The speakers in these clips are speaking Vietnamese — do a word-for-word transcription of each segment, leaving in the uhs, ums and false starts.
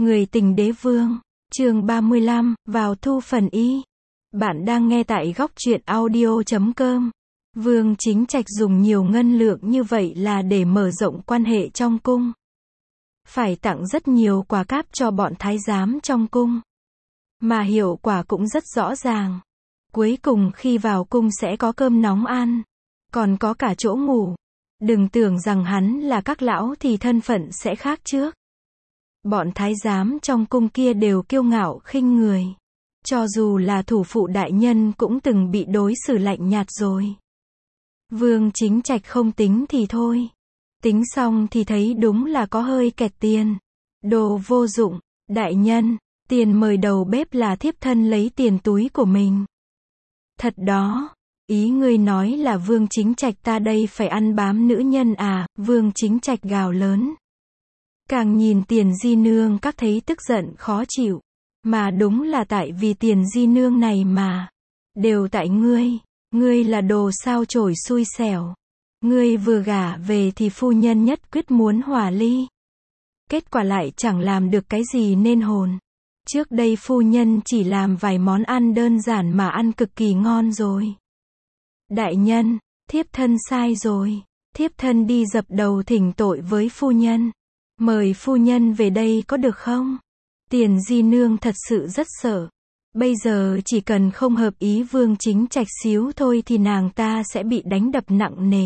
Người tình đế vương, chương ba mươi lăm, vào thu phần y. Bạn đang nghe tại góc truyện audio chấm com. Vương Chính Trạch dùng nhiều ngân lượng như vậy là để mở rộng quan hệ trong cung. Phải tặng rất nhiều quà cáp cho bọn thái giám trong cung. Mà hiệu quả cũng rất rõ ràng. Cuối cùng khi vào cung sẽ có cơm nóng ăn. Còn có cả chỗ ngủ. Đừng tưởng rằng hắn là các lão thì thân phận sẽ khác trước. Bọn thái giám trong cung kia đều kiêu ngạo khinh người. Cho dù là thủ phụ đại nhân cũng từng bị đối xử lạnh nhạt rồi. Vương Chính Trạch không tính thì thôi. Tính xong thì thấy đúng là có hơi kẹt tiền. Đồ vô dụng, đại nhân, tiền mời đầu bếp là thiếp thân lấy tiền túi của mình. Thật đó, ý ngươi nói là Vương Chính Trạch ta đây phải ăn bám nữ nhân à, Vương Chính Trạch gào lớn. Càng nhìn Tiền Di Nương các thấy tức giận khó chịu. Mà đúng là tại vì Tiền Di Nương này mà. Đều tại ngươi. Ngươi là đồ sao chổi xui xẻo. Ngươi vừa gả về thì phu nhân nhất quyết muốn hòa ly. Kết quả lại chẳng làm được cái gì nên hồn. Trước đây phu nhân chỉ làm vài món ăn đơn giản mà ăn cực kỳ ngon rồi. Đại nhân, thiếp thân sai rồi. Thiếp thân đi dập đầu thỉnh tội với phu nhân. Mời phu nhân về đây có được không? Tiền Di Nương thật sự rất sợ. Bây giờ chỉ cần không hợp ý Vương Chính Trạch xíu thôi thì nàng ta sẽ bị đánh đập nặng nề.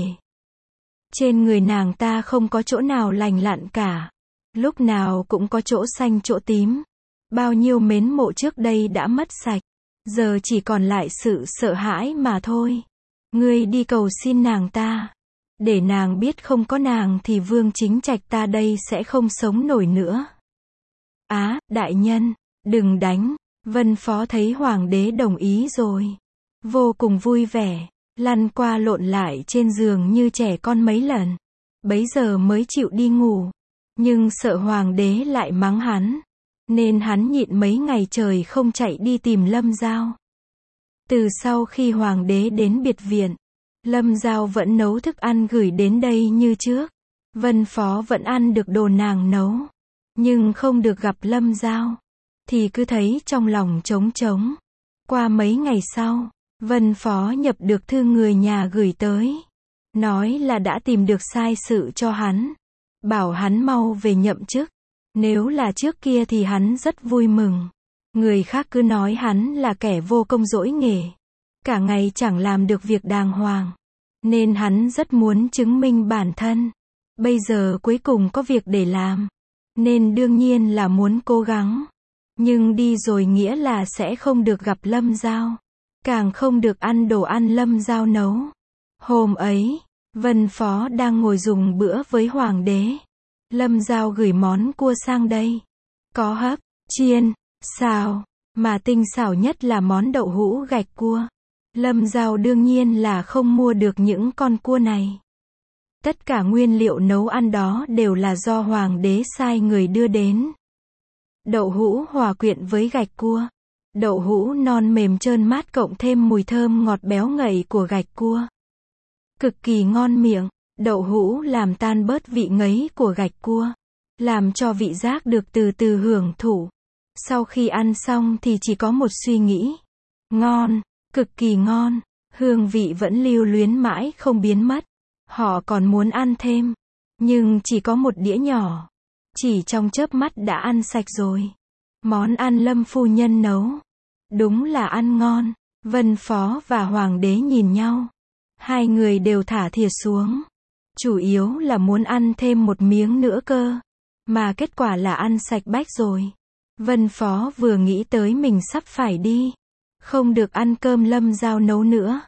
Trên người nàng ta không có chỗ nào lành lặn cả. Lúc nào cũng có chỗ xanh chỗ tím. Bao nhiêu mến mộ trước đây đã mất sạch. Giờ chỉ còn lại sự sợ hãi mà thôi. Ngươi đi cầu xin nàng ta. Để nàng biết không có nàng thì Vương Chính Trạch ta đây sẽ không sống nổi nữa. Á, à, đại nhân, đừng đánh. Vân Phó thấy hoàng đế đồng ý rồi. Vô cùng vui vẻ. Lăn qua lộn lại trên giường như trẻ con mấy lần. Bấy giờ mới chịu đi ngủ. Nhưng sợ hoàng đế lại mắng hắn. Nên hắn nhịn mấy ngày trời không chạy đi tìm Lâm Giao. Từ sau khi hoàng đế đến biệt viện, Lâm Giao vẫn nấu thức ăn gửi đến đây như trước. Vân Phó vẫn ăn được đồ nàng nấu. Nhưng không được gặp Lâm Giao. Thì cứ thấy trong lòng trống trống. Qua mấy ngày sau, Vân Phó nhập được thư người nhà gửi tới. Nói là đã tìm được sai sự cho hắn. Bảo hắn mau về nhậm chức. Nếu là trước kia thì hắn rất vui mừng. Người khác cứ nói hắn là kẻ vô công dỗi nghề. Cả ngày chẳng làm được việc đàng hoàng. Nên hắn rất muốn chứng minh bản thân. Bây giờ cuối cùng có việc để làm. Nên đương nhiên là muốn cố gắng. Nhưng đi rồi nghĩa là sẽ không được gặp Lâm Giao. Càng không được ăn đồ ăn Lâm Giao nấu. Hôm ấy, Vân Phó đang ngồi dùng bữa với hoàng đế. Lâm Giao gửi món cua sang đây. Có hấp, chiên, xào. Mà tinh xảo nhất là món đậu hũ gạch cua. Lâm Giao đương nhiên là không mua được những con cua này. Tất cả nguyên liệu nấu ăn đó đều là do hoàng đế sai người đưa đến. Đậu hũ hòa quyện với gạch cua. Đậu hũ non mềm trơn mát cộng thêm mùi thơm ngọt béo ngậy của gạch cua. Cực kỳ ngon miệng. Đậu hũ làm tan bớt vị ngấy của gạch cua. Làm cho vị giác được từ từ hưởng thụ. Sau khi ăn xong thì chỉ có một suy nghĩ. Ngon, cực kỳ ngon. Hương vị vẫn lưu luyến mãi không biến mất. Họ còn muốn ăn thêm. Nhưng chỉ có một đĩa nhỏ. Chỉ trong chớp mắt đã ăn sạch rồi. Món ăn Lâm phu nhân nấu. Đúng là ăn ngon. Vân Phó và hoàng đế nhìn nhau. Hai người đều thả thìa xuống. Chủ yếu là muốn ăn thêm một miếng nữa cơ. Mà kết quả là ăn sạch bách rồi. Vân Phó vừa nghĩ tới mình sắp phải đi. Không được ăn cơm Lâm Giao nấu nữa.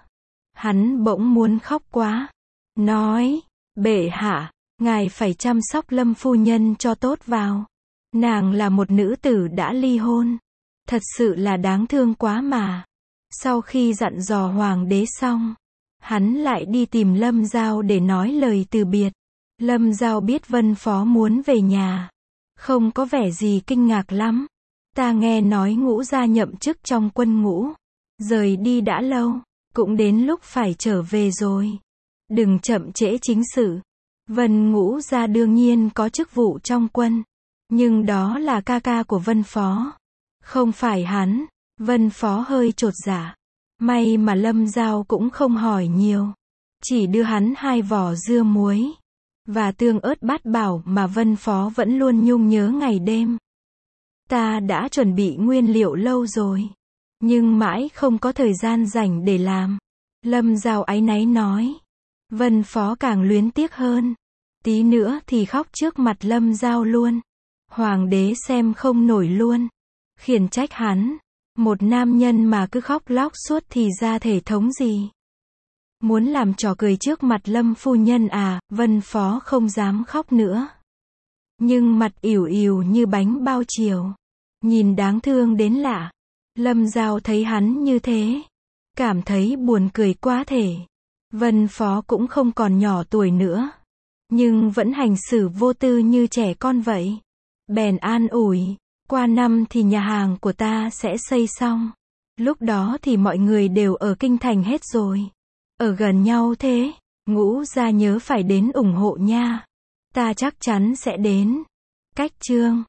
Hắn bỗng muốn khóc quá. Nói, bệ hạ, ngài phải chăm sóc Lâm phu nhân cho tốt vào. Nàng là một nữ tử đã ly hôn. Thật sự là đáng thương quá mà. Sau khi dặn dò hoàng đế xong, hắn lại đi tìm Lâm Giao để nói lời từ biệt. Lâm Giao biết Vân Phó muốn về nhà. Không có vẻ gì kinh ngạc lắm. Ta nghe nói Ngũ gia nhậm chức trong quân ngũ. Rời đi đã lâu. Cũng đến lúc phải trở về rồi. Đừng chậm trễ chính sự. Vân Ngũ gia đương nhiên có chức vụ trong quân. Nhưng đó là ca ca của Vân Phó. Không phải hắn. Vân Phó hơi chột dạ. May mà Lâm Giao cũng không hỏi nhiều. Chỉ đưa hắn hai vỏ dưa muối. Và tương ớt bát bảo mà Vân Phó vẫn luôn nhung nhớ ngày đêm. Ta đã chuẩn bị nguyên liệu lâu rồi. Nhưng mãi không có thời gian rảnh để làm. Lâm Giao áy náy nói. Vân Phó càng luyến tiếc hơn. Tí nữa thì khóc trước mặt Lâm Giao luôn. Hoàng đế xem không nổi luôn. Khiển trách hắn. Một nam nhân mà cứ khóc lóc suốt thì ra thể thống gì. Muốn làm trò cười trước mặt Lâm phu nhân à, Vân Phó không dám khóc nữa. Nhưng mặt ỉu ỉu như bánh bao chiều. Nhìn đáng thương đến lạ. Lâm Giao thấy hắn như thế. Cảm thấy buồn cười quá thể. Vân Phó cũng không còn nhỏ tuổi nữa. Nhưng vẫn hành xử vô tư như trẻ con vậy. Bèn an ủi. Qua năm thì nhà hàng của ta sẽ xây xong. Lúc đó thì mọi người đều ở kinh thành hết rồi. Ở gần nhau thế. Ngũ gia nhớ phải đến ủng hộ nha. Ta chắc chắn sẽ đến. Cách chương